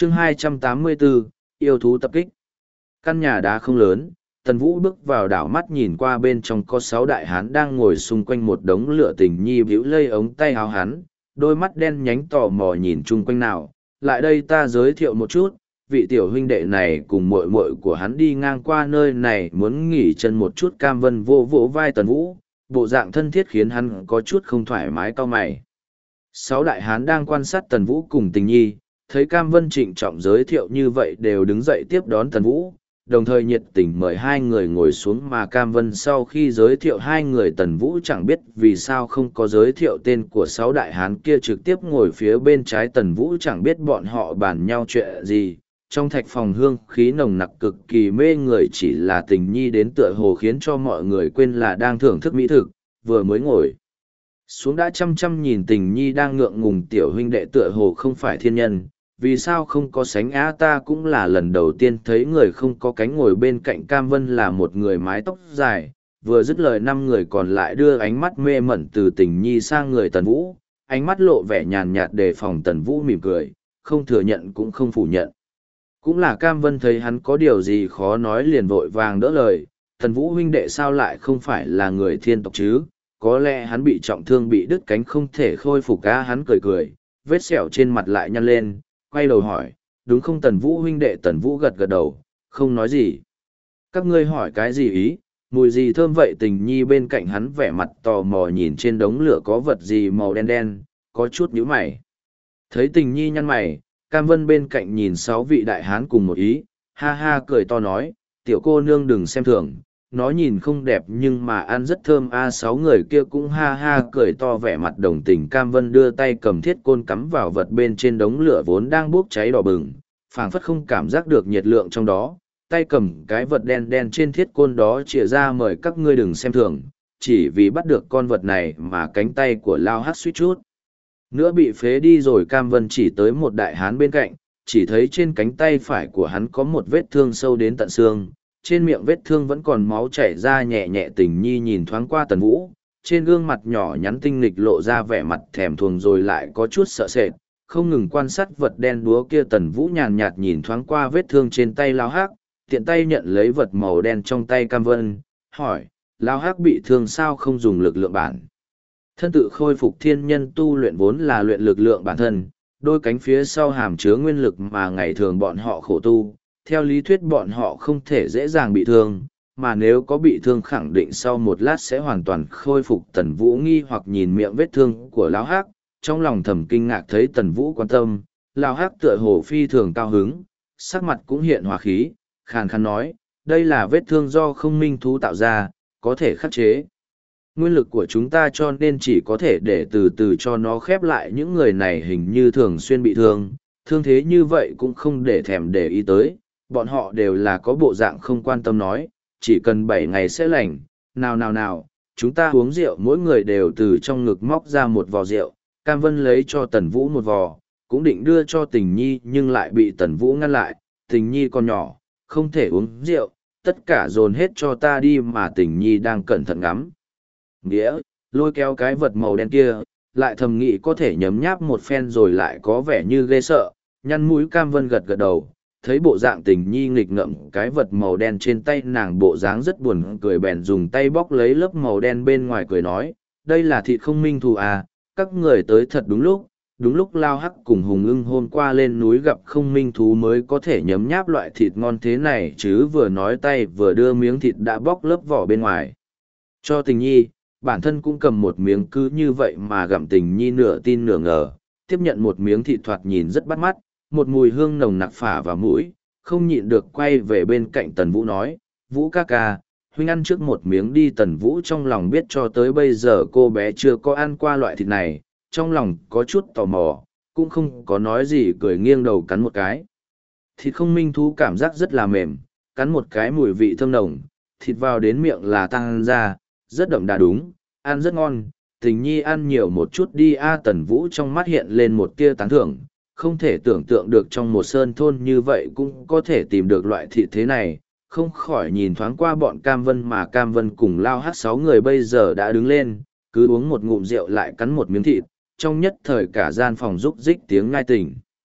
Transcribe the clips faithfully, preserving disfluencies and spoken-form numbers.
chương hai trăm tám mươi bốn, yêu thú tập kích. Căn nhà đá không lớn, Tần Vũ bước vào đảo mắt nhìn qua bên trong có sáu đại hán đang ngồi xung quanh một đống lửa. Tình nhi bĩu lây ống tay áo hắn, đôi mắt đen nhánh tò mò nhìn chung quanh nào. Lại đây ta giới thiệu một chút, vị tiểu huynh đệ này cùng muội muội của hắn đi ngang qua nơi này muốn nghỉ chân một chút. Cam Vân vô vỗ vai Tần Vũ, bộ dạng thân thiết khiến hắn có chút không thoải mái cau mày. Sáu đại hán đang quan sát Tần Vũ cùng Tình nhi, thấy Cam Vân trịnh trọng giới thiệu như vậy đều đứng dậy tiếp đón Tần Vũ, đồng thời nhiệt tình mời hai người ngồi xuống. Mà Cam Vân sau khi giới thiệu hai người, Tần Vũ chẳng biết vì sao không có giới thiệu tên của sáu đại hán kia, trực tiếp ngồi phía bên trái. Tần Vũ chẳng biết bọn họ bàn nhau chuyện gì. Trong thạch phòng hương khí nồng nặc cực kỳ mê người, chỉ là Tình nhi đến tựa hồ khiến cho mọi người quên là đang thưởng thức mỹ thực, vừa mới ngồi xuống đã chăm chăm nhìn Tình nhi đang ngượng ngùng. Tiểu huynh đệ tựa hồ không phải thiên nhân, vì sao không có sánh á? Ta cũng là lần đầu tiên thấy người không có cánh. Ngồi bên cạnh Cam Vân là một người mái tóc dài, vừa dứt lời năm người còn lại đưa ánh mắt mê mẩn từ Tình nhi sang người Tần Vũ, ánh mắt lộ vẻ nhàn nhạt đề phòng. Tần Vũ mỉm cười, không thừa nhận cũng không phủ nhận. Cũng là Cam Vân thấy hắn có điều gì khó nói liền vội vàng đỡ lời. Tần Vũ huynh đệ sao lại không phải là người thiên tộc chứ? Có lẽ hắn bị trọng thương, bị đứt cánh không thể khôi phục á? Hắn cười cười, vết sẹo trên mặt lại nhăn lên, quay đầu hỏi, đúng không Tần Vũ huynh đệ? Tần Vũ gật gật đầu, không nói gì. Các ngươi hỏi cái gì ý? Mùi gì thơm vậy? Tình nhi bên cạnh hắn vẻ mặt tò mò nhìn trên đống lửa có vật gì màu đen đen, có chút nhíu mày. Thấy Tình nhi nhăn mày, Cam Vân bên cạnh nhìn sáu vị đại hán cùng một ý, ha ha cười to nói, tiểu cô nương đừng xem thường, nó nhìn không đẹp nhưng mà ăn rất thơm a. Sáu người kia cũng ha ha cười to vẻ mặt đồng tình. Cam Vân đưa tay cầm thiết côn cắm vào vật bên trên đống lửa vốn đang bốc cháy đỏ bừng, phảng phất không cảm giác được nhiệt lượng trong đó, tay cầm cái vật đen đen trên thiết côn đó chìa ra, mời các ngươi đừng xem thường, chỉ vì bắt được con vật này mà cánh tay của Lao Hắc suýt chút nữa bị phế đi rồi. Cam Vân chỉ tới một đại hán bên cạnh, chỉ thấy trên cánh tay phải của hắn có một vết thương sâu đến tận xương, trên miệng vết thương vẫn còn máu chảy ra nhẹ nhẹ. Tình nhi nhìn thoáng qua Tần Vũ, trên gương mặt nhỏ nhắn tinh nghịch lộ ra vẻ mặt thèm thuồng rồi lại có chút sợ sệt, không ngừng quan sát vật đen đúa kia. Tần Vũ nhàn nhạt nhìn thoáng qua vết thương trên tay Lao Hắc, tiện tay nhận lấy vật màu đen trong tay Cam Vân, hỏi, Lao Hắc bị thương sao không dùng lực lượng bản thân tự khôi phục? Thiên nhân tu luyện vốn là luyện lực lượng bản thân, đôi cánh phía sau hàm chứa nguyên lực mà ngày thường bọn họ khổ tu, theo lý thuyết bọn họ không thể dễ dàng bị thương, mà nếu có bị thương khẳng định sau một lát sẽ hoàn toàn khôi phục. Tần Vũ nghi hoặc nhìn miệng vết thương của Lão Hắc, trong lòng thầm kinh ngạc. Thấy Tần Vũ quan tâm, Lão Hắc tựa hồ phi thường cao hứng, sắc mặt cũng hiện hòa khí, khàn khàn nói, đây là vết thương do không minh thú tạo ra, có thể khắc chế nguyên lực của chúng ta, cho nên chỉ có thể để từ từ cho nó khép lại. Những người này hình như thường xuyên bị thương, thương thế như vậy cũng không để thèm để ý tới, bọn họ đều là có bộ dạng không quan tâm, nói, chỉ cần bảy ngày sẽ lành. Nào nào nào, chúng ta uống rượu. Mỗi người đều từ trong ngực móc ra một vò rượu, Cam Vân lấy cho Tần Vũ một vò, cũng định đưa cho Tình nhi nhưng lại bị Tần Vũ ngăn lại. Tình nhi còn nhỏ, không thể uống rượu, tất cả dồn hết cho ta đi. Mà Tình nhi đang cẩn thận ngắm nghĩa, lôi kéo cái vật màu đen kia, lại thầm nghĩ có thể nhấm nháp một phen rồi lại có vẻ như ghê sợ, nhăn mũi. Cam Vân gật gật đầu, thấy bộ dạng Tình nhi nghịch ngợm cái vật màu đen trên tay nàng, bộ dáng rất buồn cười, bèn dùng tay bóc lấy lớp màu đen bên ngoài, cười nói, đây là thịt không minh thú à, các người tới thật đúng lúc. Đúng lúc Lao Hắc cùng Hùng Ưng hôm qua lên núi gặp không minh thú mới có thể nhấm nháp loại thịt ngon thế này chứ. Vừa nói tay vừa đưa miếng thịt đã bóc lớp vỏ bên ngoài cho Tình nhi, bản thân cũng cầm một miếng, cứ như vậy mà gặm. Tình nhi nửa tin nửa ngờ, tiếp nhận một miếng thịt thoạt nhìn rất bắt mắt, một mùi hương nồng nặc phả vào mũi, không nhịn được quay về bên cạnh Tần Vũ nói, Vũ ca ca, huynh ăn trước một miếng đi. Tần Vũ trong lòng biết cho tới bây giờ cô bé chưa có ăn qua loại thịt này, trong lòng có chút tò mò, cũng không có nói gì, cười nghiêng đầu cắn một cái. Thịt không minh thú cảm giác rất là mềm, cắn một cái mùi vị thơm nồng, thịt vào đến miệng là tăng ra, rất đậm đà, đúng, ăn rất ngon. Tình nhi ăn nhiều một chút đi a. Tần Vũ trong mắt hiện lên một tia tán thưởng, không thể tưởng tượng được trong một sơn thôn như vậy cũng có thể tìm được loại thịt thế này, không khỏi nhìn thoáng qua bọn Cam Vân. Mà Cam Vân cùng Lao Hắc sáu người bây giờ đã đứng lên, cứ uống một ngụm rượu lại cắn một miếng thịt, trong nhất thời cả gian phòng rúc rích tiếng ngai tình.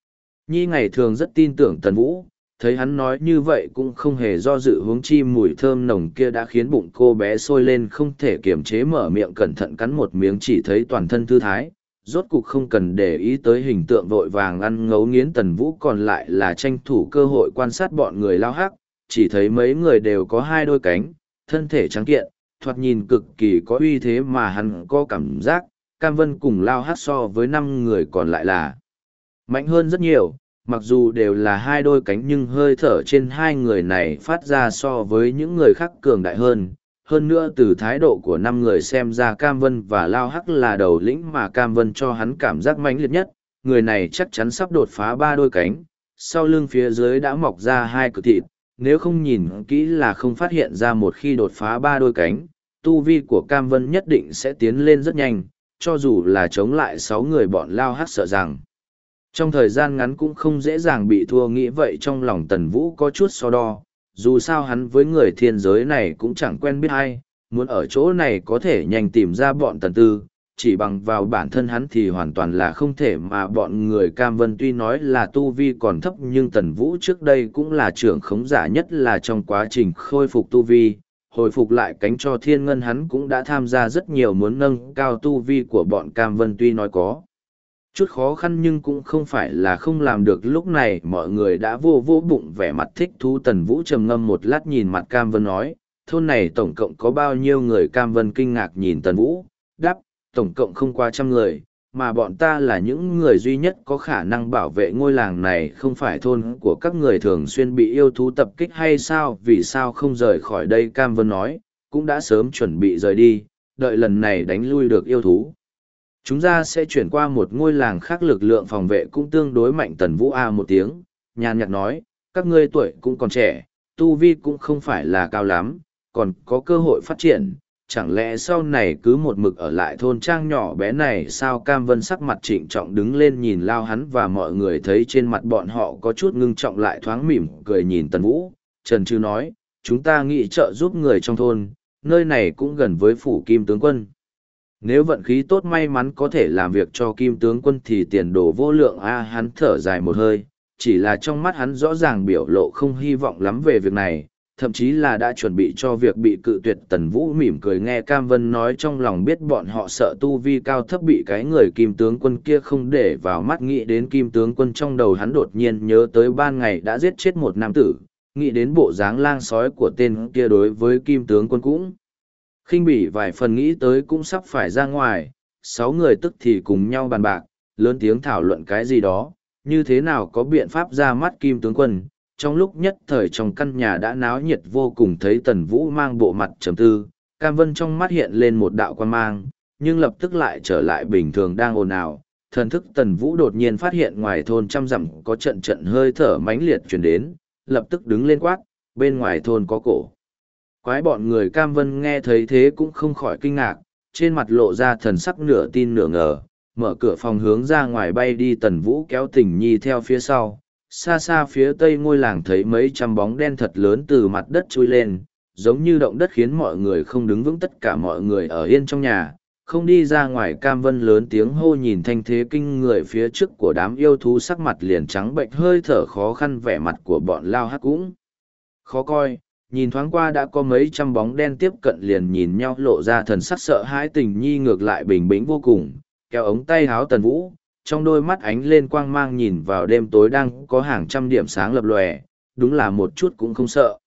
Nhi ngày thường rất tin tưởng Tần Vũ, thấy hắn nói như vậy cũng không hề do dự, huống chi mùi thơm nồng kia đã khiến bụng cô bé sôi lên không thể kiềm chế, mở miệng cẩn thận cắn một miếng, chỉ thấy toàn thân thư thái, rốt cục không cần để ý tới hình tượng vội vàng ăn ngấu nghiến. Tần Vũ còn lại là tranh thủ cơ hội quan sát bọn người Lao Hắc, chỉ thấy mấy người đều có hai đôi cánh, thân thể trắng kiện, thoạt nhìn cực kỳ có uy thế, mà hắn có cảm giác Cam Vân cùng Lao Hắc so với năm người còn lại là mạnh hơn rất nhiều. Mặc dù đều là hai đôi cánh nhưng hơi thở trên hai người này phát ra so với những người khác cường đại hơn. Hơn nữa từ thái độ của năm người xem ra Cam Vân và Lao Hắc là đầu lĩnh, mà Cam Vân cho hắn cảm giác mãnh liệt nhất. Người này chắc chắn sắp đột phá ba đôi cánh, sau lưng phía dưới đã mọc ra hai cự thịt. Nếu không nhìn kỹ là không phát hiện ra, một khi đột phá ba đôi cánh, tu vi của Cam Vân nhất định sẽ tiến lên rất nhanh, cho dù là chống lại sáu người bọn Lao Hắc sợ rằng trong thời gian ngắn cũng không dễ dàng bị thua. Nghĩ vậy trong lòng Tần Vũ có chút so đo, dù sao hắn với người thiên giới này cũng chẳng quen biết ai, muốn ở chỗ này có thể nhanh tìm ra bọn Tần Tư, chỉ bằng vào bản thân hắn thì hoàn toàn là không thể. Mà bọn người Cam Vân tuy nói là tu vi còn thấp, nhưng Tần Vũ trước đây cũng là trưởng khống giả, nhất là trong quá trình khôi phục tu vi, hồi phục lại cánh cho Thiên Ngân, hắn cũng đã tham gia rất nhiều, muốn nâng cao tu vi của bọn Cam Vân tuy nói có chút khó khăn nhưng cũng không phải là không làm được. Lúc này mọi người đã vô vô bụng vẻ mặt thích thú. Tần Vũ trầm ngâm một lát nhìn mặt Cam Vân nói, thôn này tổng cộng có bao nhiêu người? Cam Vân kinh ngạc nhìn Tần Vũ, đáp, tổng cộng không qua trăm người, mà bọn ta là những người duy nhất có khả năng bảo vệ ngôi làng này. Không phải thôn của các người thường xuyên bị yêu thú tập kích hay sao? Vì sao không rời khỏi đây? Cam Vân nói, cũng đã sớm chuẩn bị rời đi, đợi lần này đánh lui được yêu thú, chúng ta sẽ chuyển qua một ngôi làng khác, lực lượng phòng vệ cũng tương đối mạnh. Tần Vũ a một tiếng, nhàn nhạt nói, các ngươi tuổi cũng còn trẻ, tu vi cũng không phải là cao lắm, còn có cơ hội phát triển, chẳng lẽ sau này cứ một mực ở lại thôn trang nhỏ bé này sao? Cam Vân sắc mặt trịnh trọng đứng lên nhìn Lao hắn và mọi người, thấy trên mặt bọn họ có chút ngưng trọng lại thoáng mỉm cười nhìn Tần Vũ, trần trừ nói, chúng ta nghĩ trợ giúp người trong thôn, nơi này cũng gần với phủ Kim tướng quân. Nếu vận khí tốt may mắn có thể làm việc cho Kim tướng quân thì tiền đồ vô lượng a. Hắn thở dài một hơi, chỉ là trong mắt hắn rõ ràng biểu lộ không hy vọng lắm về việc này, thậm chí là đã chuẩn bị cho việc bị cự tuyệt. Tần Vũ mỉm cười nghe Cam Vân nói, trong lòng biết bọn họ sợ tu vi cao thấp bị cái người Kim tướng quân kia không để vào mắt. Nghĩ đến Kim tướng quân, trong đầu hắn đột nhiên nhớ tới ban ngày đã giết chết một nam tử, nghĩ đến bộ dáng lang sói của tên kia đối với Kim tướng quân cũng khinh bỉ vài phần, nghĩ tới cũng sắp phải ra ngoài. Sáu người tức thì cùng nhau bàn bạc, lớn tiếng thảo luận cái gì đó, như thế nào có biện pháp ra mắt Kim tướng quân. Trong lúc nhất thời trong căn nhà đã náo nhiệt vô cùng, thấy Tần Vũ mang bộ mặt trầm tư, Cam Vân trong mắt hiện lên một đạo quan mang, nhưng lập tức lại trở lại bình thường đang ồn ào. Thần thức Tần Vũ đột nhiên phát hiện ngoài thôn trăm dặm có trận trận hơi thở mãnh liệt truyền đến, lập tức đứng lên quát, bên ngoài thôn có cổ quái. Bọn người Cam Vân nghe thấy thế cũng không khỏi kinh ngạc, trên mặt lộ ra thần sắc nửa tin nửa ngờ, mở cửa phòng hướng ra ngoài bay đi. Tần Vũ kéo Tình Nhi theo phía sau, xa xa phía tây ngôi làng thấy mấy trăm bóng đen thật lớn từ mặt đất chui lên, giống như động đất khiến mọi người không đứng vững. Tất cả mọi người ở yên trong nhà, không đi ra ngoài. Cam Vân lớn tiếng hô, nhìn thanh thế kinh người phía trước của đám yêu thú, sắc mặt liền trắng bệnh, hơi thở khó khăn, vẻ mặt của bọn Lao Hắc cũng khó coi. Nhìn thoáng qua đã có mấy trăm bóng đen tiếp cận, liền nhìn nhau lộ ra thần sắc sợ hãi. Tình Nhi ngược lại bình tĩnh vô cùng, kéo ống tay háo Tần Vũ, trong đôi mắt ánh lên quang mang, nhìn vào đêm tối đang có hàng trăm điểm sáng lập lòe, đúng là một chút cũng không sợ.